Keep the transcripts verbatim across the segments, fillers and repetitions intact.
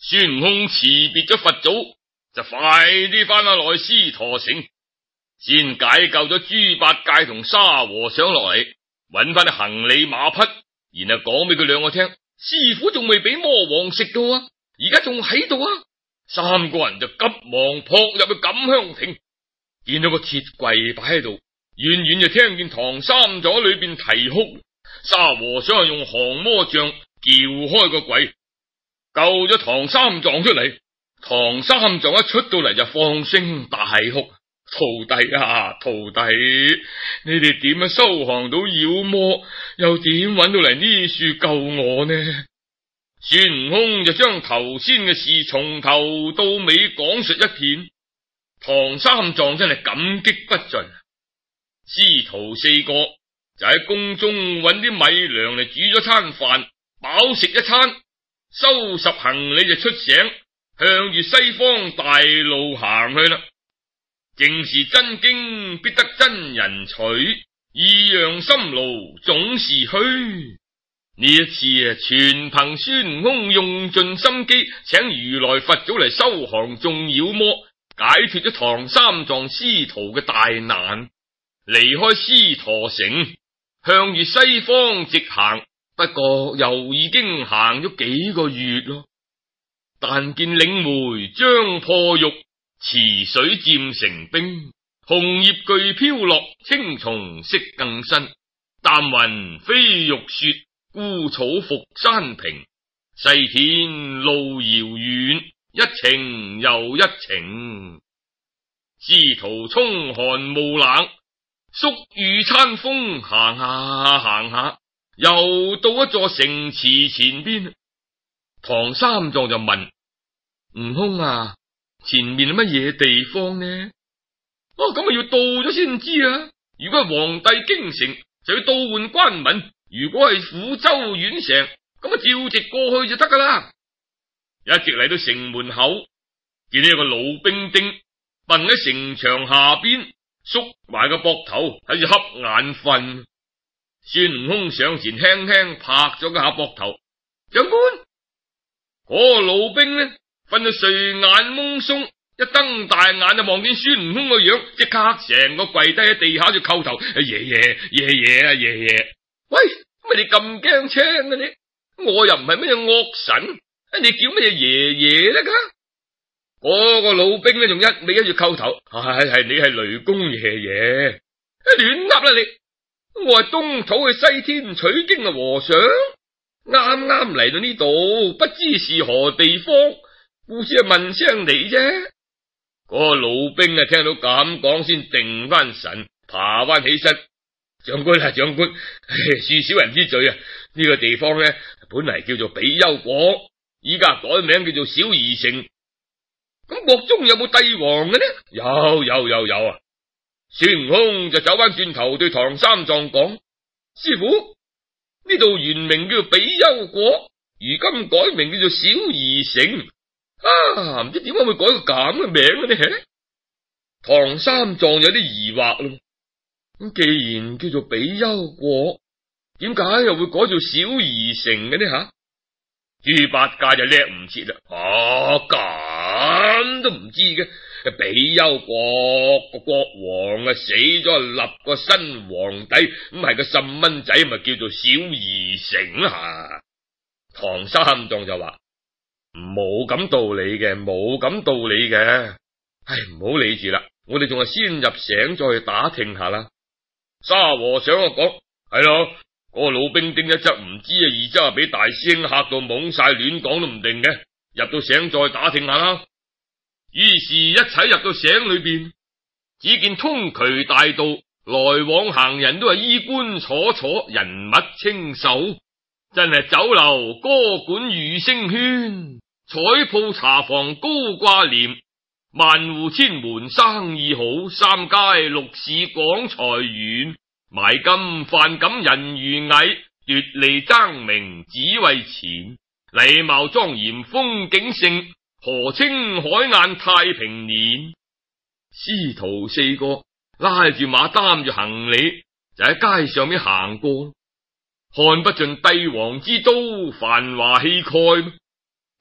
孫悟空辭別咗佛祖，就快啲翻返落去獅陀城，先解救咗豬八戒同沙和尚落嚟，搵翻啲行李馬匹，然後講俾佢兩個聽，師傅仲未俾魔王食到啊，而家仲喺度啊！三個人就急忙撲入去錦香亭，見到個鐵櫃擺喺度，遠遠就聽見唐三藏喺裏邊啼哭，沙和尚係用降魔杖撬開個櫃，救咗唐三藏出嚟。唐三藏一出到嚟就放聲大哭：徒弟啊，徒弟，你哋點樣收降到妖魔，又點搵到嚟呢處救我呢？孫悟空就將頭先嘅事從頭到尾講述一遍，唐三藏真係感激不盡。師徒四個就喺宮中搵啲米糧嚟煮咗餐飯，飽食一餐，收拾行李就出城，向住西方大路行去啦。正是真經必得真人取，異樣心勞總是虛。呢一次啊，全憑孫悟空用盡心機，請如來佛祖嚟收降眾妖魔，解脫咗唐三藏師徒嘅大難，離開獅陀城，向住西方直行。不過又已經行咗幾個月咯，但見嶺梅將破玉，池水漸成冰，紅葉俱飄落，青松色更新，淡雲飛玉雪，孤草伏山平，西天路遙遠，一程又一程。師徒沖寒冒冷，宿雨餐風，行下行下，又到一座城池前邊。唐三藏就問悟空啊，前面係乜嘢地方呢？哦，咁啊要到咗先知啊！如果係皇帝京城，就要倒換關民；如果係府州縣城，咁啊照直過去就得噶啦。一直嚟到城門口，見到有個老兵丁瞓喺城牆下邊，縮埋個膊頭喺度瞌眼瞓。孫悟空上前輕輕拍咗佢下膊頭，長官，嗰、那個老兵呢，瞓到睡眼蒙鬆，一瞪大眼就望見孫悟空個樣，即刻成個跪低喺地下就叩頭：爺爺爺爺啊爺爺！喂，乜你咁驚青嘅你？我又唔係乜嘢惡神，你叫乜嘢爺爺咧？噶嗰、那個老兵呢，仲一味喺度叩頭：係係你係雷公爺爺，亂噏啦你！我係東土去西天取經嘅和尚，啱啱嚟到呢度，不知是何地方，故此係問聲你啫。嗰、那個老兵啊，聽到咁講，先定翻神，爬翻起身。長官啊，長官，恕小人之罪啊！呢、這個地方咧，本嚟叫做比丘國，依家改名叫做小兒城。咁國中有冇帝王嘅呢？有有有有啊！孫悟空就走翻轉頭對唐三藏講：師傅，呢度原名叫做比丘國，如今改名叫做小兒城。啊，唔知點解會改個咁嘅名嘅呢？唐三藏有啲疑惑咯。咁既然叫做比丘國，點解又會改做小兒城嘅呢？吓，豬八戒就叻唔切啦。啊，咁都唔知嘅。比丘國個國王啊死咗，立個新皇帝，咁係個細蚊仔，咪叫做小兒城啊。唐三藏就話：冇咁道理嘅，冇咁道理嘅。唉，唔好理住啦，我哋仲係先入城再去打聽下啦。沙和尚啊講：係咯，嗰、那個老兵丁一則唔知啊，二則啊俾大師兄嚇到懵晒，亂講都唔定嘅。入到城再打聽下啦。於是一齊入到城裏邊，只見通衢大道，來往行人都係衣冠楚楚，人物清秀，真係酒樓歌館御聲喧，彩鋪茶房高掛簾，萬戶千門生意好，三街六市廣財源，買金販錦人如蟻，奪利爭名只為錢，禮貌莊嚴風景盛，河清海晏太平年。師徒四個拉住馬擔住行李，就喺街上面行過，看不盡帝王之都，繁華氣概。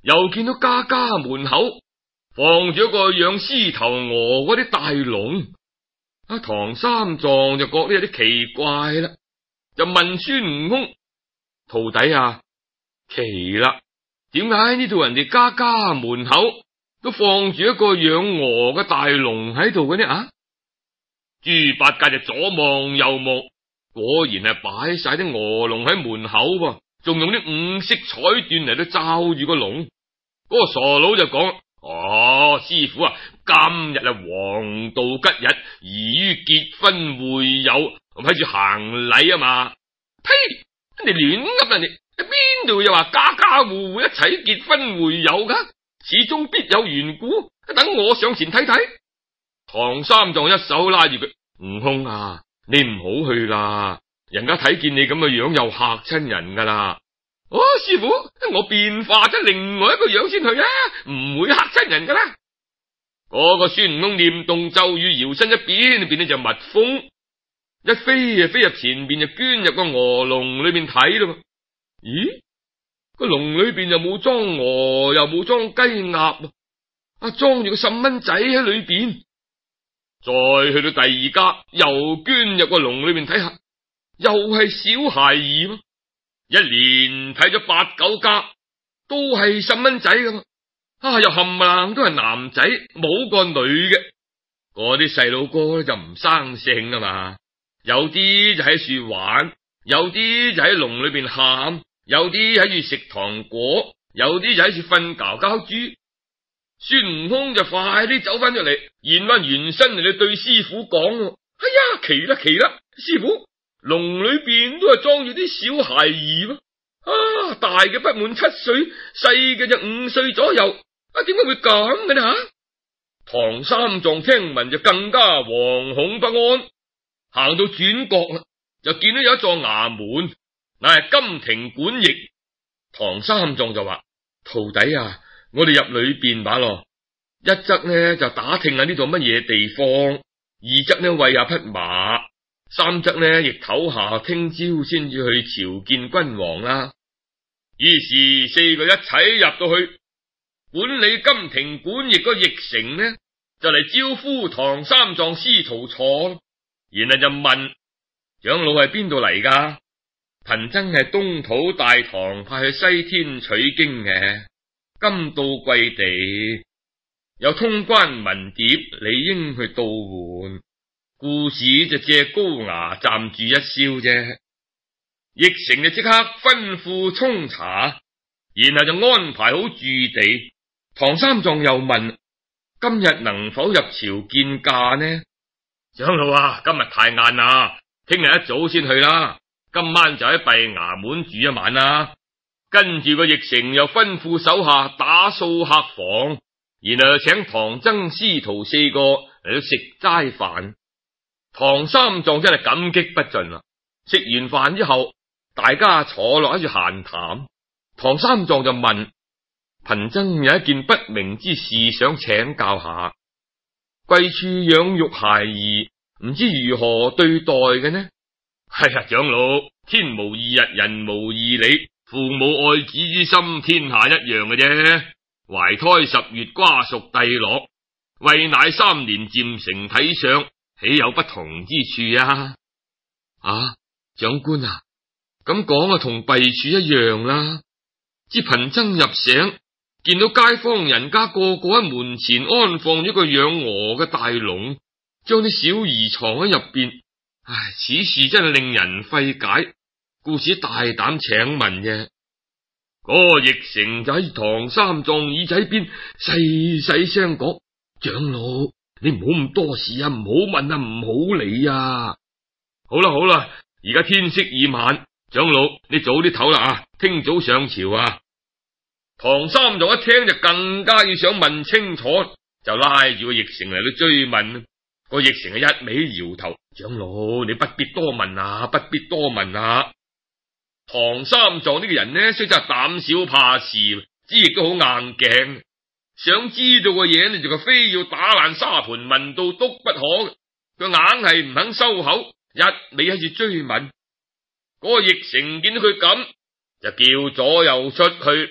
又見到家家門口放住一個養獅頭鵝嗰啲大籠。阿唐三藏就覺得有啲奇怪啦，就問孫悟空：徒弟啊，奇啦，點解呢度人哋家家門口都放住一個養鵝嘅大籠喺度嘅呢？啊！豬八戒就左望右望，果然係擺晒啲鵝籠喺門口噃，仲用啲五色彩緞嚟到罩住個籠。嗰、那個傻佬就講：哦，師傅啊，今日係黃道吉日，宜於結婚會友，喺住行禮啊嘛。呸！人哋亂噏，人哋邊度又話家家戶戶一齊結婚會友噶？始終必有緣故，等我上前睇睇。唐三藏一手拉住佢：悟空啊，你唔好去啦，人家睇見你咁嘅樣又嚇親人噶啦。哦，師傅，我變化咗另外一個樣先去啊，唔會嚇親人噶啦。嗰、那個孫悟空念動咒語，搖身一變，變咗隻蜜蜂，一飛啊飛入前邊，就捐入個鵝籠裏邊睇咯。咦？個籠裏邊又冇裝鵝，又冇裝雞鴨，啊，裝住個細蚊仔喺裏邊。再去到第二家，又捐入個籠裏邊睇下，又係小孩兒。一連睇咗八九家，都係細蚊仔噶嘛，啊，又冚唪唥都係男仔，冇個女嘅。嗰啲細佬哥咧就唔生性啊嘛，有啲就喺樹玩，有啲就喺籠裏邊喊，有啲喺住食糖果，有啲就喺住瞓覺覺豬。孫悟空就快啲走翻出嚟，現翻原身嚟，對師傅講：哎呀，奇啦奇啦，師傅！籠裏邊都係裝住啲小孩兒，啊，大嘅不滿七歲，細嘅就五歲左右，啊，點解會咁嘅呢？吓！唐三藏聽聞就更加惶恐不安，行到轉角啦，就見到有一座衙門，乃係金庭館驛。唐三藏就話：徒弟啊，我哋入裏邊把咯，一則呢就打聽下呢度乜嘢地方，二則呢餵下匹馬。三則呢，亦唞下，聽朝先至去朝見君王啦。於是四個一齊入到去，管理金庭館驛個驛丞呢，就嚟招呼唐三藏師徒坐，然後就問長老係邊度嚟噶？貧僧係東土大唐派去西天取經嘅，今到貴地，有通關文牒，理應去到換。故事就借高衙暫住一宵啫。驛丞就即刻吩咐沖茶，然後就安排好住地。唐三藏又問：今日能否入朝見駕呢？長老啊，今日太晏啦，聽日一早先去啦。今晚就喺閉衙門住一晚啦。跟住個驛丞又吩咐手下打掃客房，然後請唐僧師徒四個嚟到食齋飯。唐三藏真係感激不盡啦！食完飯之後，大家坐落喺度閒談。唐三藏就問：貧僧有一件不明之事想請教下，貴處養育孩兒，唔知如何對待嘅呢？係啊，長老，天無二日，人無二理，父母愛子之心，天下一樣嘅啫。懷胎十月，瓜熟蒂落；餵奶三年，漸成體相。豈有不同之處啊？啊，長官啊，咁講啊，同弊處一樣啦。知貧僧入省，見到街坊人家個個喺門前安放咗個養鵝嘅大籠，將啲小兒藏喺入邊。唉，此事真係令人費解，故此大膽請問啫。嗰、那個驛丞就喺唐三藏耳仔邊細細聲講：長老，你唔好咁多事啊，唔好問啊，唔好理啊。好啦好啦，而家天色已晚，長老你早啲唞啦啊，聽早上朝啊。唐三藏一聽就更加要想問清楚，就拉住個驛丞嚟到追問。個驛丞係一味搖頭：長老你不必多問啊，不必多問啊。唐三藏呢個人呢，雖則膽小怕事，知亦都好硬頸。想知道個嘢呢，就佢非要打爛沙盤問到篤不可，佢硬係唔肯收口，一味喺住追問。嗰個驛丞見到佢咁，就叫左右出去，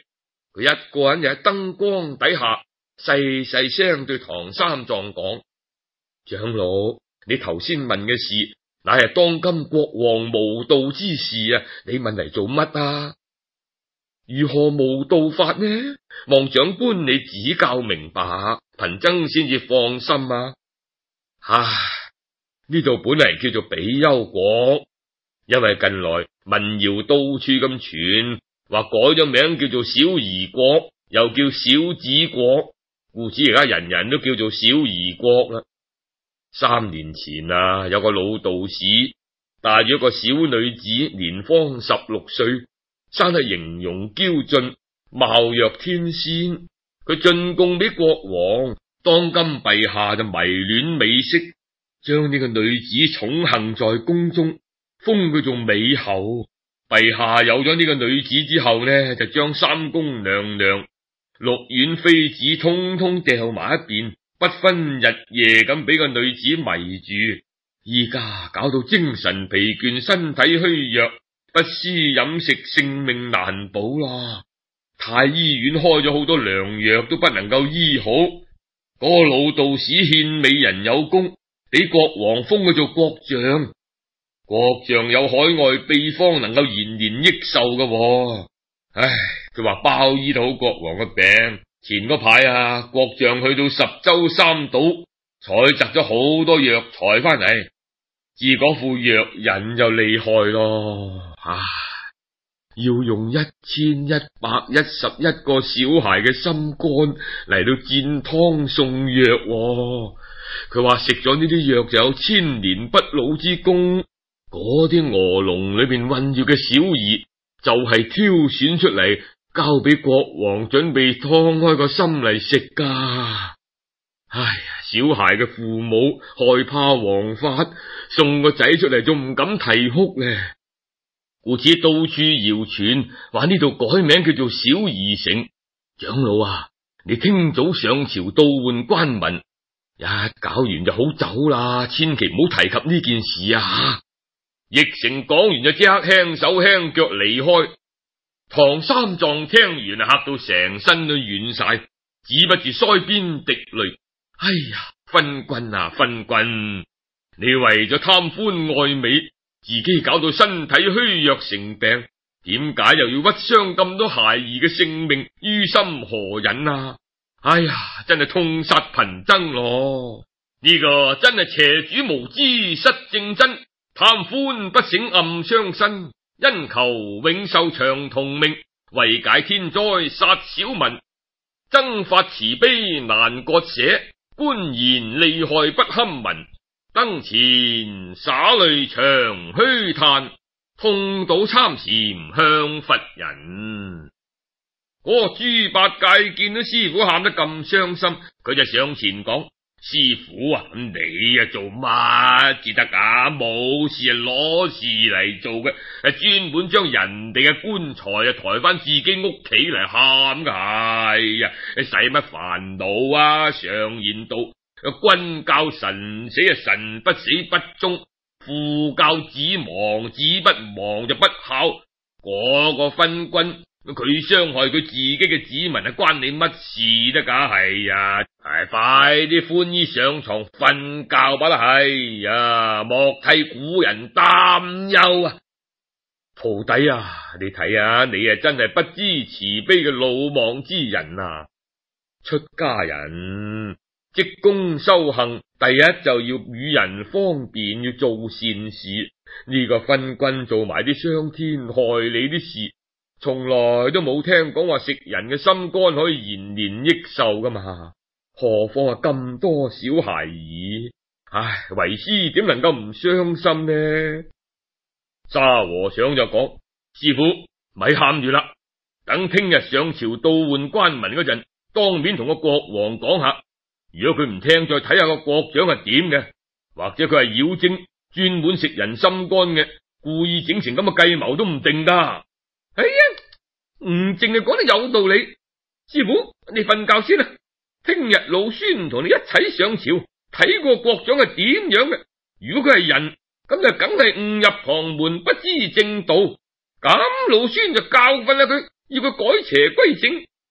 佢一個人就喺燈光底下細細聲對唐三藏講：長老，你頭先問嘅事，乃係當今國王無道之事啊！你問嚟做乜啊？如何無道法呢？望長官你指教明白，貧僧先至放心啊！唉，呢度本嚟叫做比丘國，因為近來民謠到處咁傳，話改咗名叫做小兒國，又叫小子國，故此而家人人都叫做小兒國啦。三年前啊，有個老道士帶咗一個小女子，年方十六歲，生得形容嬌俊，貌若天仙。佢進貢俾國王，當今陛下就迷戀美色，將呢個女子寵幸在宮中，封佢做美后。陛下有咗呢個女子之後呢，就將三宮娘娘、六院妃子通通掉埋一邊，不分日夜咁俾個女子迷住。依家搞到精神疲倦，身體虛弱，不思飲食，性命難保啦。太醫院開咗好多良藥都不能夠醫好。嗰個老道士獻美人有功，俾國王封佢做國丈。國丈有海外秘方能夠延年益壽嘅。唉，佢話包醫到國王嘅病。前嗰排啊，國丈去到十洲三島，採集咗好多藥材翻嚟，至嗰副藥引就厲害咯。唉，要用一千一百一十一個小孩嘅心肝嚟到煎湯送藥。佢話食咗呢啲藥就有千年不老之功。嗰啲鵝籠裏邊韞住嘅小兒就係挑選出嚟，交俾國王準備劏開個心嚟食噶。唉呀，小孩嘅父母害怕王法，送個仔出嚟仲唔敢啼哭呢，故此到處謠傳，話呢度改名叫做小兒城。長老啊，你聽早上朝倒換官文，一搞完就好走啦，千祈唔好提及呢件事啊！奕成講完就即刻輕手輕腳離開。唐三藏聽完嚇到成身都軟晒，止不住腮邊滴淚。哎呀，昏君啊昏君，你為咗貪歡愛美，自己搞到身體虛弱成病，點解又要屈傷咁多孩兒嘅性命，於心何忍啊？哎呀，真係痛殺貧僧咯！呢、這個真係邪主無知失正真，貪歡不省暗傷身，因求永壽長同命，為解天災殺小民，僧法慈悲難割捨，官言利害不堪聞，燈前灑淚長虛嘆，痛倒參禪向佛人。嗰、那個豬八戒見到師傅喊得咁傷心，佢就上前講：師傅啊，你啊做乜至得噶？冇事啊攞事嚟做嘅，係專門將人哋嘅棺材啊抬翻自己屋企嚟喊噶。係呀，使乜煩惱啊？常言道，君教臣死啊，臣不死不忠；父教子亡，子不亡就不孝。嗰、那個昏君，佢傷害佢自己嘅子民係關你乜事得噶？係呀，係快啲寬衣上床瞓覺吧啦！係呀，莫替古人擔憂啊！徒弟啊，你睇下，你啊真係不知慈悲嘅魯莽之人啊！出家人積功修行，第一就要與人方便，要做善事。呢、這個昏君做埋啲傷天害理啲事，從來都冇聽講話食人嘅心肝可以延年益壽噶嘛，何況係咁多小孩兒？唉，為師點能夠唔傷心呢？沙和尚就講：師傅咪喊住啦，等聽日上朝倒換官文嗰陣，當面同個國王講下，如果佢唔聽，再睇下個國長係點嘅，或者佢係妖精，專門食人心肝嘅，故意整成咁嘅計謀都唔定噶。哎呀，唔淨係講得有道理，師傅你瞓覺先啦，聽日老孫同你一齊上朝睇個國長係點樣嘅。如果佢係人，咁就梗係誤入旁門，不知正道，咁老孫就教訓下佢，要佢改邪歸正，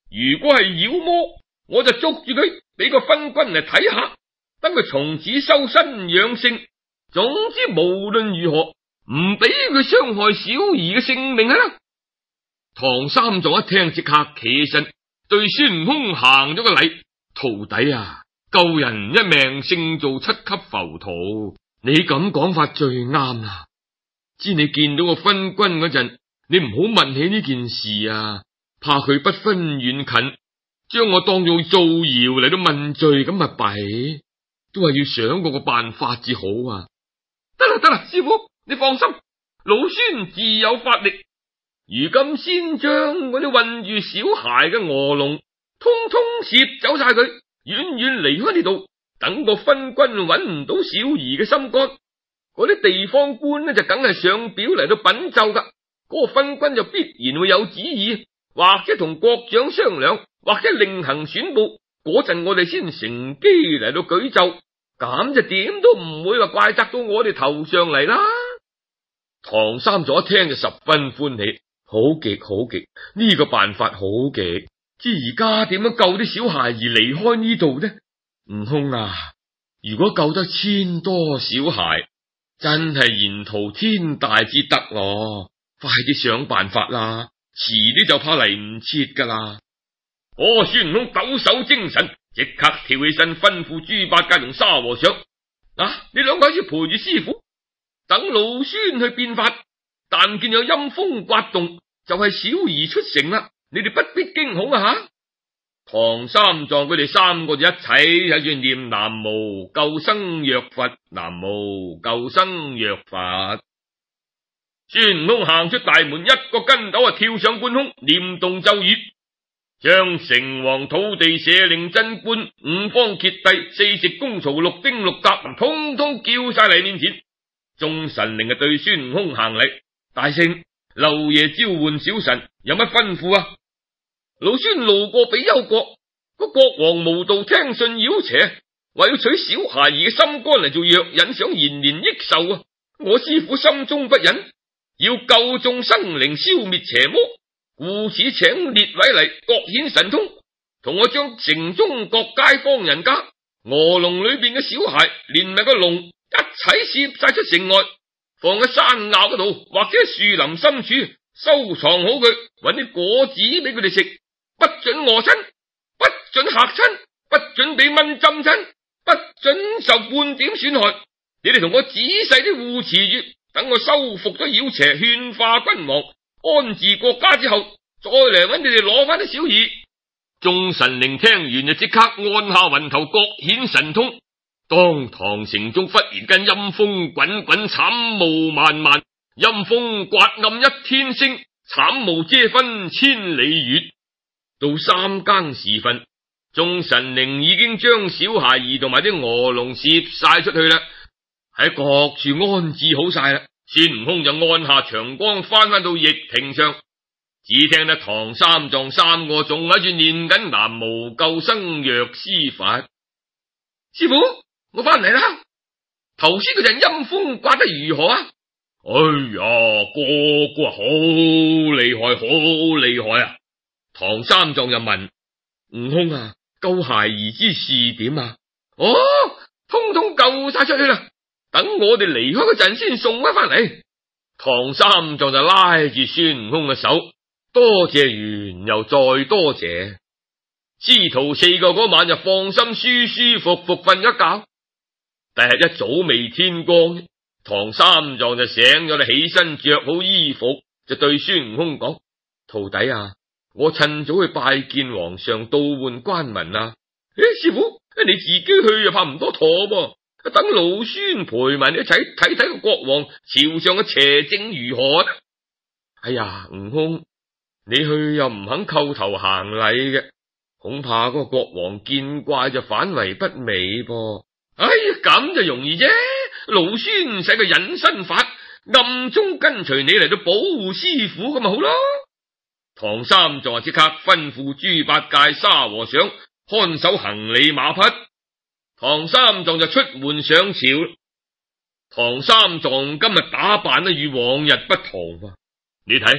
如果係妖魔，我就捉住佢，俾個昏君嚟睇下，等佢從此修身養性。總之無論如何，唔俾佢傷害小兒嘅性命啊！唐三藏一聽，即刻起身，對孫悟空行咗個禮：徒弟啊，救人一命勝造七級浮屠，你咁講法最啱啦。知你見到個昏君嗰陣，你唔好問起呢件事啊，怕佢不分遠近，將我當做造謠嚟到問罪，咁咪弊，都係要想過個辦法至好啊！得啦得啦，師傅你放心，老孫自有法力。如今先將嗰啲困住小孩嘅鵝籠通通攝走晒佢，遠遠離開呢度，等個昏君揾唔到小兒嘅心肝。嗰啲地方官呢就梗係上表嚟到稟奏噶，嗰、那個昏君就必然會有旨意，或者同國長商量，或者另行宣布，嗰陣我哋先乘機嚟到舉奏，咁就點都唔會話怪責到我哋頭上嚟啦。唐三藏一聽就十分歡喜，好極好極，呢、這個辦法好極。知而家點樣救啲小孩兒離開呢度呢？悟空啊，如果救得千多小孩，真係言途天大之德咯！快啲想辦法啦，遲啲就怕嚟唔切噶啦。哦，孫悟空抖擻精神，即刻跳起身，吩咐豬八戒同沙和尚：嗱，你兩個要陪住師傅，等老孫去變法。但見有陰風刮動，就係、是、小兒出城啦，你哋不必驚恐啊！吓，唐三藏佢哋三個就一齊喺度念南無救生藥佛，南無救生藥佛。孫悟空行出大門，一個筋斗啊跳上半空，念動咒語，將城隍、土地、舍令、真官、五方揭帝、四直公曹、六丁六甲，通通叫晒嚟面前。眾神靈啊對孫悟空行禮：大聖，漏爺召喚小神，有乜吩咐啊？老孫路過比丘國，個國王無道聽信妖邪，話要取小孩兒嘅心肝嚟做藥引，想延年益壽啊！我師父心中不忍，要救眾生靈，消滅邪魔，故此請列位嚟各顯神通，同我將城中各街坊人家鵝籠裏邊嘅小孩連埋個籠一齊攝晒出城外，放喺山坳嗰度或者樹林深處收藏好佢，搵啲果子俾佢哋食，不准餓親，不准嚇親，不准俾蚊針親，不准受半點損害。你哋同我仔細啲護持住，等我收服咗妖邪，勸化君王，安治國家之後，再嚟搵你哋攞翻啲小兒。眾神靈聽完就即刻按下雲頭，各顯神通。當堂城中忽然間陰風滾滾，慘霧漫漫，陰風刮暗一天星，慘霧遮分千里月。到三更時分，眾神靈已經將小孩兒同埋啲鵝籠攝晒出去啦，喺各處安置好晒啦。孫悟空就按下長江，翻返到驛庭上，只聽得唐三藏三個仲喺住念緊南無救生藥師佛。師傅，我翻嚟啦！頭先嗰陣陰風刮得如何啊？哎呀，個個好厲害，好厲害啊！唐三藏就問悟空啊，救孩兒之事點啊？哦，通通救晒出去啦！等我哋離開嗰陣先送翻翻嚟。唐三藏就拉住孫悟空嘅手，多謝完又再多謝。師徒四個嗰晚就放心舒舒服服瞓一覺。第日一早未天光，唐三藏就醒咗啦，起身着好衣服，就對孫悟空講：徒弟啊，我趁早去拜見皇上，倒換官文啊！誒，師傅，你自己去又怕唔多妥噃，等老孫陪埋你一齊睇睇個國王朝上嘅邪政如何呢？哎呀，悟空，你去又唔肯叩頭行禮嘅，恐怕嗰個國王見怪就反為不美噃。哎呀，咁就容易啫，老孫使個隱身法，暗中跟隨你嚟到保護師傅咁咪好咯。唐三藏即刻吩咐豬八戒、沙和尚看守行李馬匹，唐三藏就出門上朝。唐三藏今日打扮得與往日不同，你睇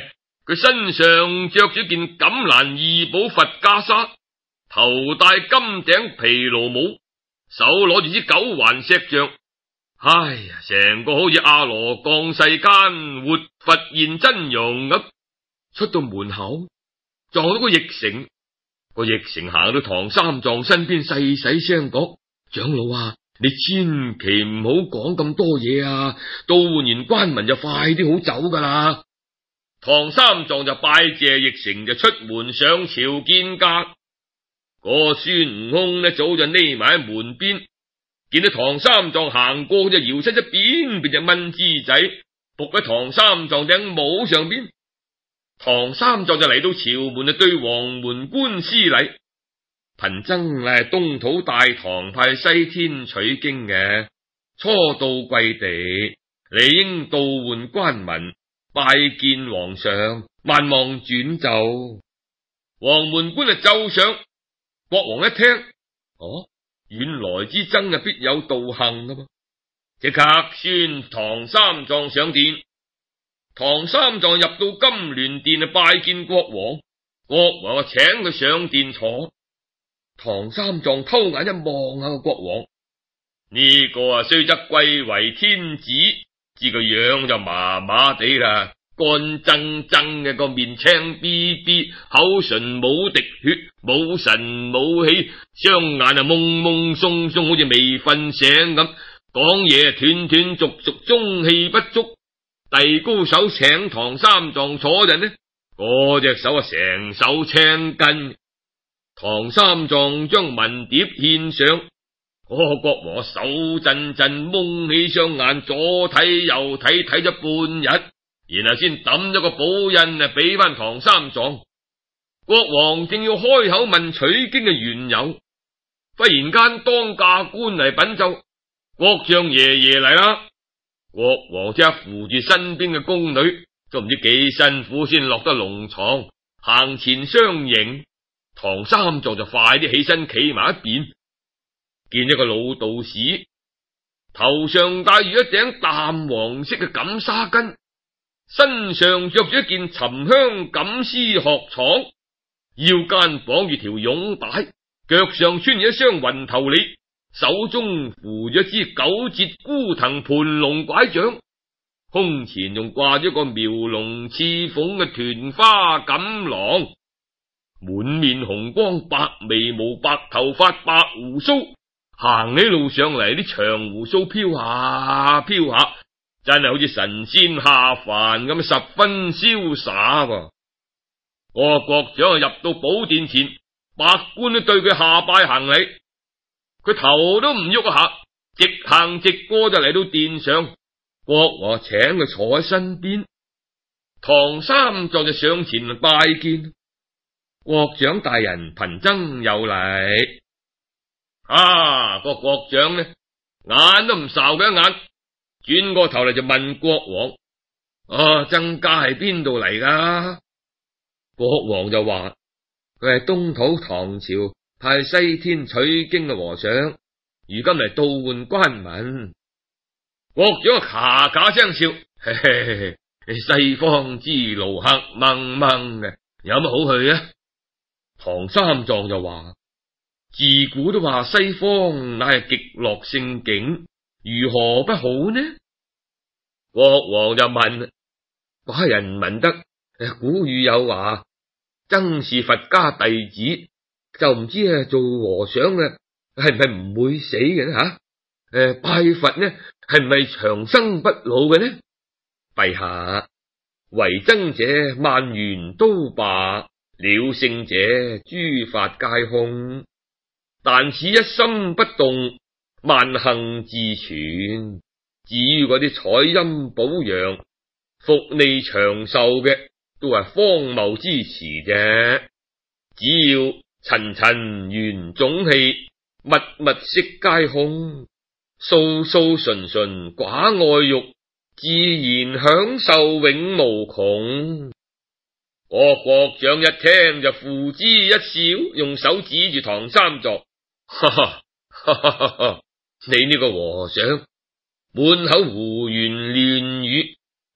佢身上着住件錦蘭異寶佛袈裟，頭戴金頂毗盧帽，手攞住支九環石像。唉呀，成個好似阿羅降世間活佛現真容咁。出到門口，撞到個驛丞，個驛丞行到唐三藏身邊，細細聲講：長老啊，你千祈唔好講咁多嘢啊！到換完關文就快啲好走噶啦。唐三藏就拜謝驛丞，就出門上朝見駕。個孫悟空呢，早就匿埋喺門邊，見到唐三藏行過，就搖身一變，變隻蚊枝仔，伏喺唐三藏頂帽上邊。唐三藏就嚟到朝門，就對黃門官施禮。貧僧係東土大唐派西天取經嘅，初到貴地，理應渡換關文，拜見皇上，萬望轉奏。黃門官就奏上。國王一聽，哦，原來之僧啊必有道行噶噃，即刻宣唐三藏上殿。唐三藏入到金鑾殿啊，拜見國王。國王啊請佢上殿坐。唐三藏偷眼一望下個國王，呢個啊雖則貴為天子，知個樣就麻麻地啦，乾爭爭嘅個面青逼逼，口唇冇滴血，冇神冇氣，雙眼啊懵懵鬆鬆，好似未瞓醒咁，講嘢斷斷續續，中氣不足。遞高手請唐三藏坐陣呢，嗰隻手啊成手青筋。唐三藏將文牒獻上，嗰個國王手震震，蒙起雙眼，左睇右睇，睇咗半日，然後先抌咗個寶印啊，俾翻唐三藏。國王正要開口問取經嘅緣由，忽然間當駕官嚟稟奏：國丈爺爺嚟啦！國王即刻扶住身邊嘅宮女，都唔知幾辛苦先落得龍床，行前相迎。唐三藏就快啲起身企埋一邊，見一個老道士，頭上戴住一頂淡黃色嘅錦紗巾，身上着住一件沉香錦絲鶴氅，腰間綁住條絨帶，腳上穿住一雙雲頭里，手中扶住一支九節孤藤盤龍拐杖，胸前仲掛咗個描龍刺鳳嘅團花錦囊，滿面紅光，白眉毛，白頭髮，白鬍鬚，行起路上嚟啲長鬍鬚飄下飄下，真係好似神仙下凡咁，十分瀟灑噃。個國長啊入到寶殿前，百官都對佢下拜行禮，佢頭都唔喐一下，直行直過就嚟到殿上。國王請佢坐喺身邊，唐三藏就上前拜見。國長大人，貧僧有禮。啊，個國長呢，眼都唔睄佢一眼，轉過頭嚟就問國王：啊，僧家係邊度嚟噶？國王就話：佢係東土唐朝派西天取經嘅和尚，如今嚟渡換關文。國長啊，咔咔聲笑：嘿嘿嘿，西方之路黑掹掹嘅，有乜好去啊？唐三藏就話：自古都話西方乃係極樂聖境，如何不好呢？國王就問：寡人聞得古語有話，僧是佛家弟子，就唔知啊做和尚嘅係唔係唔會死嘅吓？誒、啊，拜佛呢係唔係長生不老嘅呢？陛下，為僧者萬緣都罷，了聖者諸法皆空，但此一心不動，萬行自存。至於嗰啲採陰補陽、福利長壽嘅，都係荒謬之詞啫。只要塵塵緣總氣，物物悉皆空，素素純純寡愛欲，自然享受永無窮。我國長一聽就付之一笑，用手指住唐三藏：哈哈哈哈哈哈，你呢個和尚滿口胡言亂語，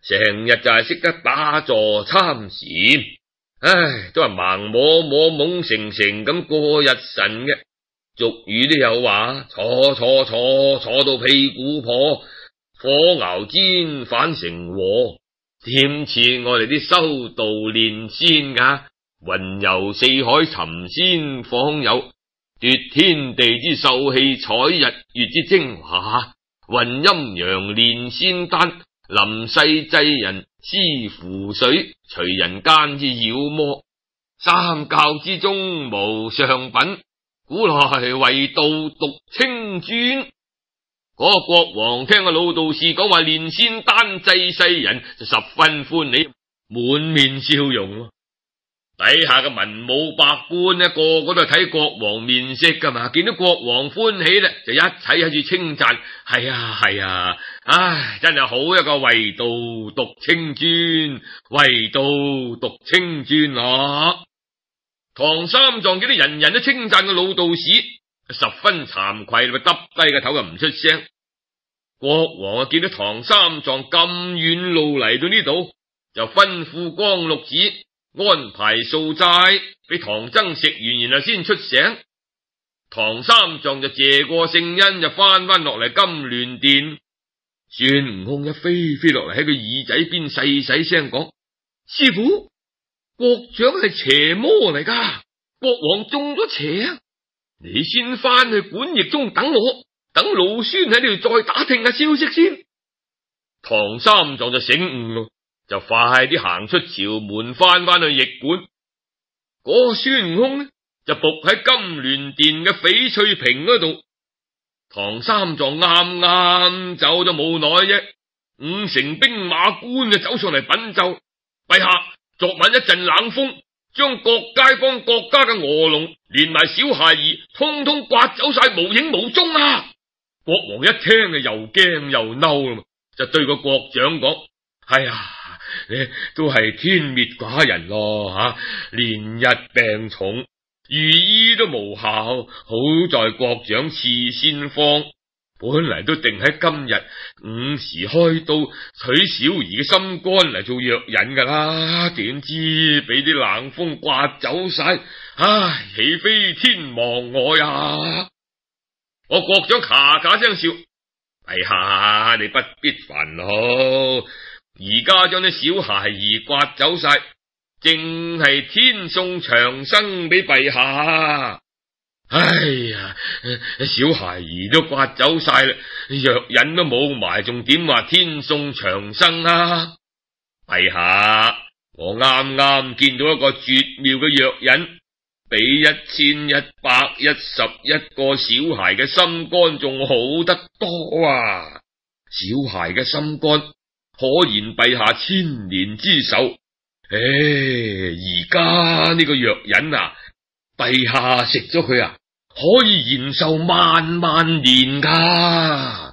成日就係識得打坐參禪，唉，都係盲摸摸懵成成咁過日神嘅。俗語都有話，坐坐坐坐到屁股破，火熬煎反成禍。點似我哋啲修道練仙噶，雲遊四海尋仙訪友，奪天地之秀氣，採日月之精華，運陰陽練仙丹，臨世濟人施符水，除人間之妖魔，三教之中無上品，古來唯道獨清尊。嗰個國王聽個老道士講話練仙丹濟世人，就十分歡喜，滿面笑容。底下嘅文武百官呢，個個都係睇國王面色噶嘛，見到國王歡喜咧，就一齊喺住稱讚，係啊係啊，唉，真係好一個唯道獨清尊，唯道獨清尊啊！唐三藏見到人人都稱讚個老道士，十分慚愧，咪耷低個頭就唔出聲。國王啊見到唐三藏咁遠路嚟到呢度，就吩咐光祿子安排素齋俾唐僧食完，然後先出城。唐三藏就謝過聖恩，就翻翻落嚟金鑾殿。孫悟空一飛飛落嚟喺佢耳仔邊細細聲講：師父，國長係邪魔嚟噶，國王中咗邪啊！你先翻去館驛中等我，等老孫喺呢度再打聽下消息先。唐三藏就醒悟咯，就快啲行出朝門，翻翻去驛館。嗰個孫悟空呢，就伏喺金鑾殿嘅翡翠屏嗰度。唐三藏啱啱走咗冇耐啫，五成兵馬官就走上嚟稟奏：陛下，昨晚一陣冷風，將各街坊各家嘅鵝籠連埋小孩兒通通刮走晒，無影無蹤啊！國王一聽就又驚又嬲啦，就對個國長講：哎呀，你都係天滅寡人咯吓，連日病重，御醫都無效，好在國長賜仙方，本嚟都定喺今日午時開刀取小兒嘅心肝嚟做藥引噶啦，點知俾啲冷風刮走晒，唉，豈非天亡我呀！我國長咔咔聲笑：陛下，你不必煩惱，而家將啲小孩兒刮走晒，正係天送長生俾陛下。哎呀，小孩兒都刮走晒啦，藥引都冇埋，仲點話天送長生啊？陛下，我啱啱見到一個絕妙嘅藥引，比一千一百一十一個小孩嘅心肝仲好得多啊！小孩嘅心肝可言陛下千年之壽。唉，而家呢個藥引啊，陛下食咗佢啊，可以延壽萬萬年噶。